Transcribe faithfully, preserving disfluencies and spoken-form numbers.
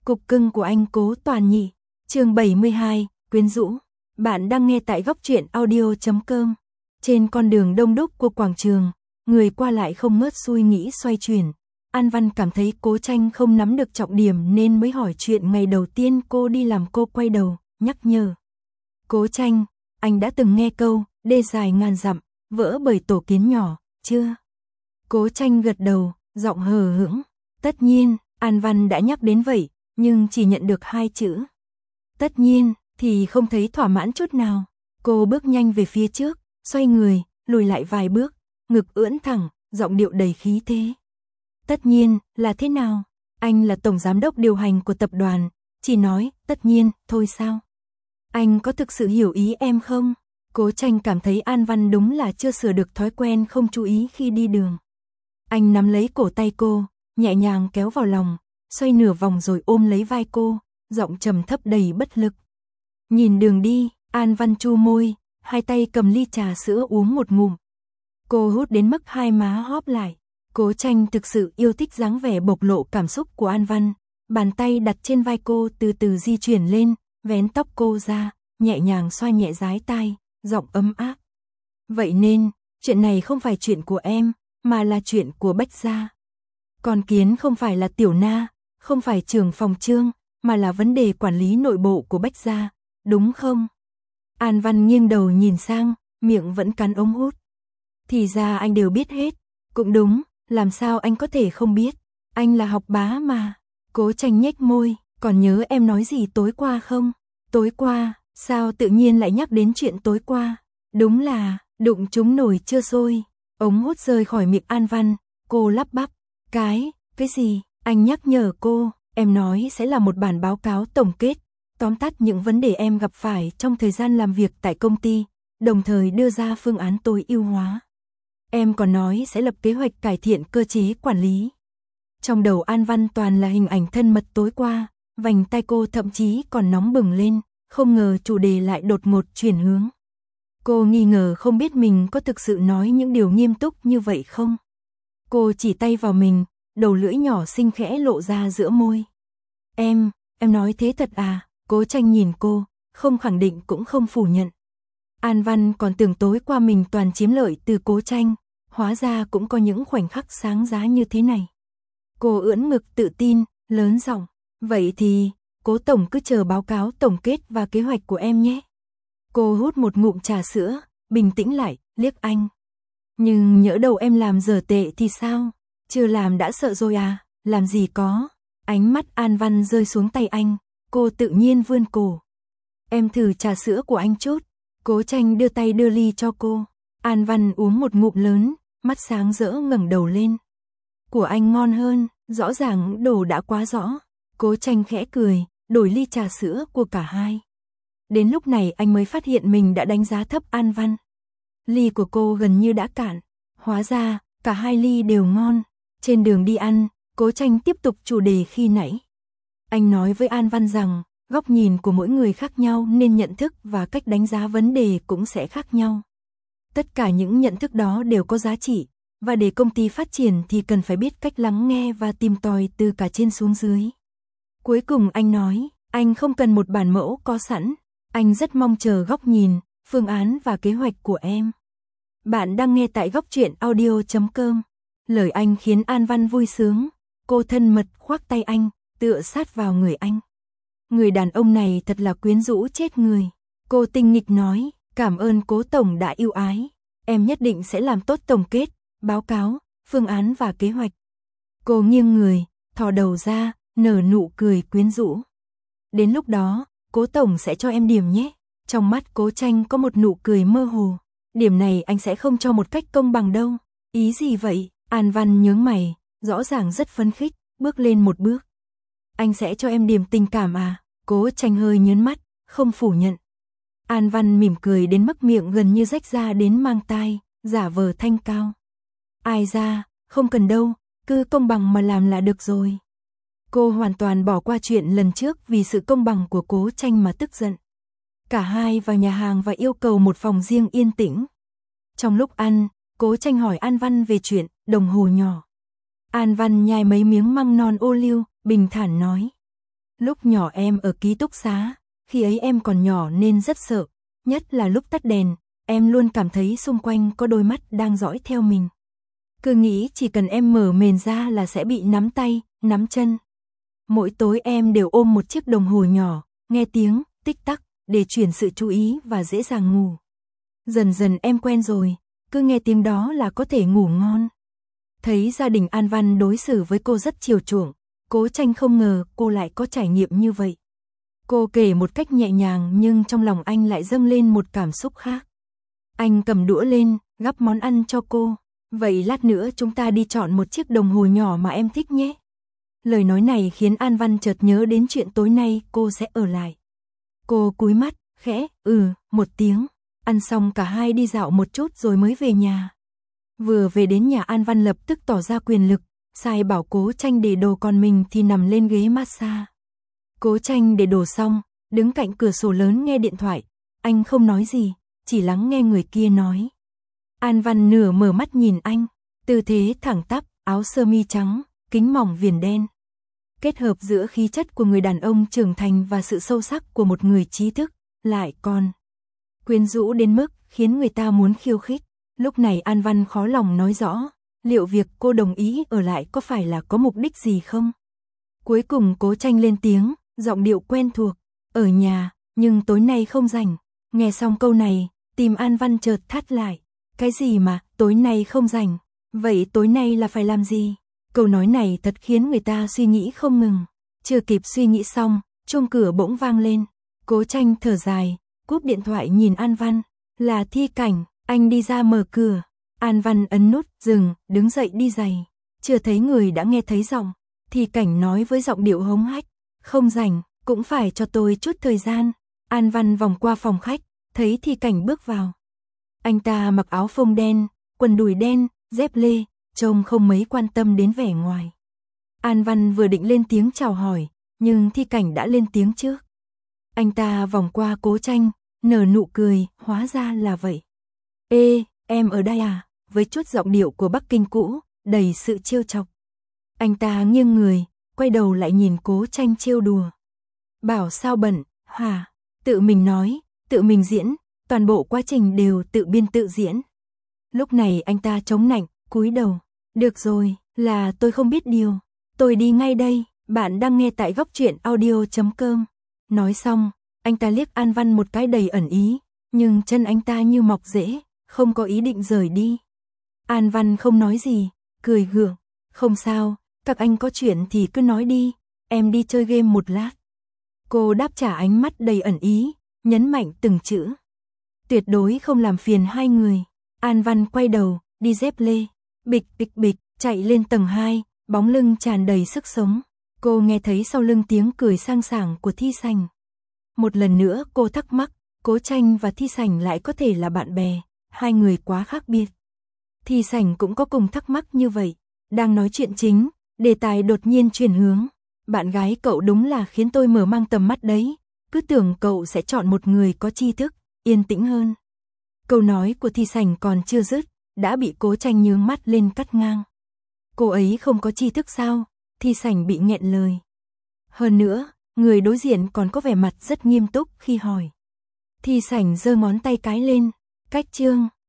Cục cưng của anh Cố Toàn nhỉ. Chương bảy mươi hai, quyến rũ. Bạn đang nghe tại góc truyện audio chấm com. Trên con đường đông đúc của quảng trường, người qua lại không ngớt suy nghĩ xoay chuyển. An Văn cảm thấy Cố Tranh không nắm được trọng điểm nên mới hỏi chuyện ngày đầu tiên cô đi làm. Cô quay đầu, nhắc nhở. Cố Tranh, anh đã từng nghe câu, đê dài ngàn dặm, vỡ bởi tổ kiến nhỏ, chưa? Cố Tranh gật đầu, giọng hờ hững. Tất nhiên, An Văn đã nhắc đến vậy, nhưng chỉ nhận được hai chữ. Tất nhiên, thì không thấy thỏa mãn chút nào. Cô bước nhanh về phía trước, xoay người, lùi lại vài bước, ngực ưỡn thẳng, giọng điệu đầy khí thế. Tất nhiên, là thế nào? Anh là tổng giám đốc điều hành của tập đoàn, chỉ nói, tất nhiên, thôi sao? Anh có thực sự hiểu ý em không? Cố Tranh cảm thấy An Văn đúng là chưa sửa được thói quen không chú ý khi đi đường. Anh nắm lấy cổ tay cô, nhẹ nhàng kéo vào lòng, xoay nửa vòng rồi ôm lấy vai cô, giọng trầm thấp đầy bất lực. Nhìn đường đi, An Văn chu môi, hai tay cầm ly trà sữa uống một ngụm. Cô hút đến mức hai má hóp lại. Cố Tranh thực sự yêu thích dáng vẻ bộc lộ cảm xúc của An Văn, bàn tay đặt trên vai cô từ từ di chuyển lên, vén tóc cô ra, nhẹ nhàng xoa nhẹ dái tai, giọng ấm áp. Vậy nên, chuyện này không phải chuyện của em, mà là chuyện của Bách gia. Con Kiến không phải là tiểu na, không phải trưởng phòng Trương, mà là vấn đề quản lý nội bộ của Bách gia, đúng không? An Văn nghiêng đầu nhìn sang, miệng vẫn cắn ống hút. Thì ra anh đều biết hết, cũng đúng, làm sao anh có thể không biết, anh là học bá mà. Cố Tranh nhếch môi, còn nhớ em nói gì tối qua không? Tối qua, sao tự nhiên lại nhắc đến chuyện tối qua? Đúng là, đụng trúng nồi chưa sôi. Ống hút rơi khỏi miệng An Văn, cô lắp bắp. Cái, cái gì? Anh nhắc nhở cô, em nói sẽ là một bản báo cáo tổng kết, tóm tắt những vấn đề em gặp phải trong thời gian làm việc tại công ty, đồng thời đưa ra phương án tối ưu hóa. Em còn nói sẽ lập kế hoạch cải thiện cơ chế quản lý. Trong đầu An Văn toàn là hình ảnh thân mật tối qua, vành tai cô thậm chí còn nóng bừng lên, không ngờ chủ đề lại đột ngột chuyển hướng. Cô nghi ngờ không biết mình có thực sự nói những điều nghiêm túc như vậy không. Cô chỉ tay vào mình, đầu lưỡi nhỏ xinh khẽ lộ ra giữa môi. Em, em nói thế thật à? Cố Tranh nhìn cô, không khẳng định cũng không phủ nhận. An Văn còn tưởng tối qua mình toàn chiếm lợi từ Cố Tranh, hóa ra cũng có những khoảnh khắc sáng giá như thế này. Cô ưỡn ngực tự tin, lớn giọng, vậy thì, Cố tổng cứ chờ báo cáo tổng kết và kế hoạch của em nhé. Cô hút một ngụm trà sữa, bình tĩnh lại, liếc anh. Nhưng nhỡ đầu em làm dở tệ thì sao? Chưa làm đã sợ rồi à? Làm gì có? Ánh mắt An Văn rơi xuống tay anh, cô tự nhiên vươn cổ. Em thử trà sữa của anh chút. Cố Tranh đưa tay đưa ly cho cô. An Văn uống một ngụm lớn, mắt sáng rỡ ngẩng đầu lên. Của anh ngon hơn, rõ ràng đồ đã quá rõ. Cố Tranh khẽ cười, đổi ly trà sữa của cả hai. Đến lúc này anh mới phát hiện mình đã đánh giá thấp An Văn. Ly của cô gần như đã cạn, hóa ra cả hai ly đều ngon. Trên đường đi ăn, Cố Tranh tiếp tục chủ đề khi nãy. Anh nói với An Văn rằng, góc nhìn của mỗi người khác nhau nên nhận thức và cách đánh giá vấn đề cũng sẽ khác nhau. Tất cả những nhận thức đó đều có giá trị, và để công ty phát triển thì cần phải biết cách lắng nghe và tìm tòi từ cả trên xuống dưới. Cuối cùng anh nói, anh không cần một bản mẫu có sẵn, anh rất mong chờ góc nhìn, phương án và kế hoạch của em. Bạn đang nghe tại góc truyện audio chấm com. Lời anh khiến An Văn vui sướng, cô thân mật khoác tay anh, tựa sát vào người anh. Người đàn ông này thật là quyến rũ chết người. Cô tinh nghịch nói, cảm ơn Cố tổng đã yêu ái, em nhất định sẽ làm tốt tổng kết, báo cáo, phương án và kế hoạch. Cô nghiêng người, thò đầu ra, nở nụ cười quyến rũ. Đến lúc đó, Cố tổng sẽ cho em điểm nhé. Trong mắt Cố Tranh có một nụ cười mơ hồ. Điểm này anh sẽ không cho một cách công bằng đâu. Ý gì vậy? An Văn nhướng mày, rõ ràng rất phấn khích, bước lên một bước. Anh sẽ cho em điểm tình cảm à? Cố Tranh hơi nhớn mắt, không phủ nhận. An Văn mỉm cười đến mức miệng gần như rách ra đến mang tai, giả vờ thanh cao. Ai ra, không cần đâu, cứ công bằng mà làm là được rồi. Cô hoàn toàn bỏ qua chuyện lần trước vì sự công bằng của Cố Tranh mà tức giận. Cả hai vào nhà hàng và yêu cầu một phòng riêng yên tĩnh. Trong lúc ăn, Cố Tranh hỏi An Văn về chuyện đồng hồ nhỏ. An Văn nhai mấy miếng măng non ô liu, bình thản nói. Lúc nhỏ em ở ký túc xá, khi ấy em còn nhỏ nên rất sợ, nhất là lúc tắt đèn, em luôn cảm thấy xung quanh có đôi mắt đang dõi theo mình. Cứ nghĩ chỉ cần em mở mền ra là sẽ bị nắm tay, nắm chân. Mỗi tối em đều ôm một chiếc đồng hồ nhỏ, nghe tiếng tích tắc để chuyển sự chú ý và dễ dàng ngủ. Dần dần em quen rồi, cứ nghe tiếng đó là có thể ngủ ngon. Thấy gia đình An Văn đối xử với cô rất chiều chuộng, Cố Tranh không ngờ cô lại có trải nghiệm như vậy. Cô kể một cách nhẹ nhàng nhưng trong lòng anh lại dâng lên một cảm xúc khác. Anh cầm đũa lên, gắp món ăn cho cô. Vậy lát nữa chúng ta đi chọn một chiếc đồng hồ nhỏ mà em thích nhé. Lời nói này khiến An Văn chợt nhớ đến chuyện tối nay cô sẽ ở lại. Cô cúi mắt, khẽ, ừ, một tiếng. Ăn xong cả hai đi dạo một chút rồi mới về nhà. Vừa về đến nhà An Văn lập tức tỏ ra quyền lực, sai bảo Cố Tranh để đồ còn mình thì nằm lên ghế massage. Cố Tranh để đồ xong, đứng cạnh cửa sổ lớn nghe điện thoại. Anh không nói gì, chỉ lắng nghe người kia nói. An Văn nửa mở mắt nhìn anh, tư thế thẳng tắp, áo sơ mi trắng, kính mỏng viền đen. Kết hợp giữa khí chất của người đàn ông trưởng thành và sự sâu sắc của một người trí thức, lại còn quyến rũ đến mức khiến người ta muốn khiêu khích. Lúc này An Văn khó lòng nói rõ, liệu việc cô đồng ý ở lại có phải là có mục đích gì không? Cuối cùng Cố Tranh lên tiếng, giọng điệu quen thuộc, ở nhà, nhưng tối nay không rảnh. Nghe xong câu này, tim An Văn chợt thắt lại. Cái gì mà, tối nay không rảnh? Vậy tối nay là phải làm gì? Câu nói này thật khiến người ta suy nghĩ không ngừng. Chưa kịp suy nghĩ xong, chuông cửa bỗng vang lên. Cố Tranh thở dài, cúp điện thoại nhìn An Văn. Là Thi Cảnh, anh đi ra mở cửa. An Văn ấn nút, dừng, đứng dậy đi giày. Chưa thấy người đã nghe thấy giọng. Thi Cảnh nói với giọng điệu hống hách. Không rảnh, cũng phải cho tôi chút thời gian. An Văn vòng qua phòng khách, thấy Thi Cảnh bước vào. Anh ta mặc áo phông đen, quần đùi đen, dép lê, trông không mấy quan tâm đến vẻ ngoài. An Văn vừa định lên tiếng chào hỏi, nhưng Thi Cảnh đã lên tiếng trước. Anh ta vòng qua Cố Tranh, nở nụ cười, hóa ra là vậy. Ê, em ở đây à? Với chút giọng điệu của Bắc Kinh cũ, đầy sự trêu chọc. Anh ta nghiêng người, quay đầu lại nhìn Cố Tranh trêu đùa. Bảo sao bận, hả? Tự mình nói, tự mình diễn, toàn bộ quá trình đều tự biên tự diễn. Lúc này anh ta chống nạnh, cúi đầu. Được rồi, là tôi không biết điều. Tôi đi ngay đây, bạn đang nghe tại góc truyện audio chấm com. Nói xong, anh ta liếc An Văn một cái đầy ẩn ý, nhưng chân anh ta như mọc rễ, không có ý định rời đi. An Văn không nói gì, cười gượng. Không sao, các anh có chuyện thì cứ nói đi, em đi chơi game một lát. Cô đáp trả ánh mắt đầy ẩn ý, nhấn mạnh từng chữ. Tuyệt đối không làm phiền hai người. An Văn quay đầu, đi dép lê. Bịch bịch bịch, chạy lên tầng hai, bóng lưng tràn đầy sức sống. Cô nghe thấy sau lưng tiếng cười sang sảng của Thi Sành. Một lần nữa cô thắc mắc, Cố Tranh và Thi Sành lại có thể là bạn bè, hai người quá khác biệt. Thi Sành cũng có cùng thắc mắc như vậy. Đang nói chuyện chính, đề tài đột nhiên chuyển hướng. Bạn gái cậu đúng là khiến tôi mở mang tầm mắt đấy, cứ tưởng cậu sẽ chọn một người có tri thức, yên tĩnh hơn. Câu nói của Thi Sành còn chưa dứt, đã bị Cố Tranh nhướng mắt lên cắt ngang. Cô ấy không có tri thức sao? Thi Sành bị nghẹn lời. Hơn nữa, người đối diện còn có vẻ mặt rất nghiêm túc khi hỏi. Thi Sành giơ ngón tay cái lên, cách chương.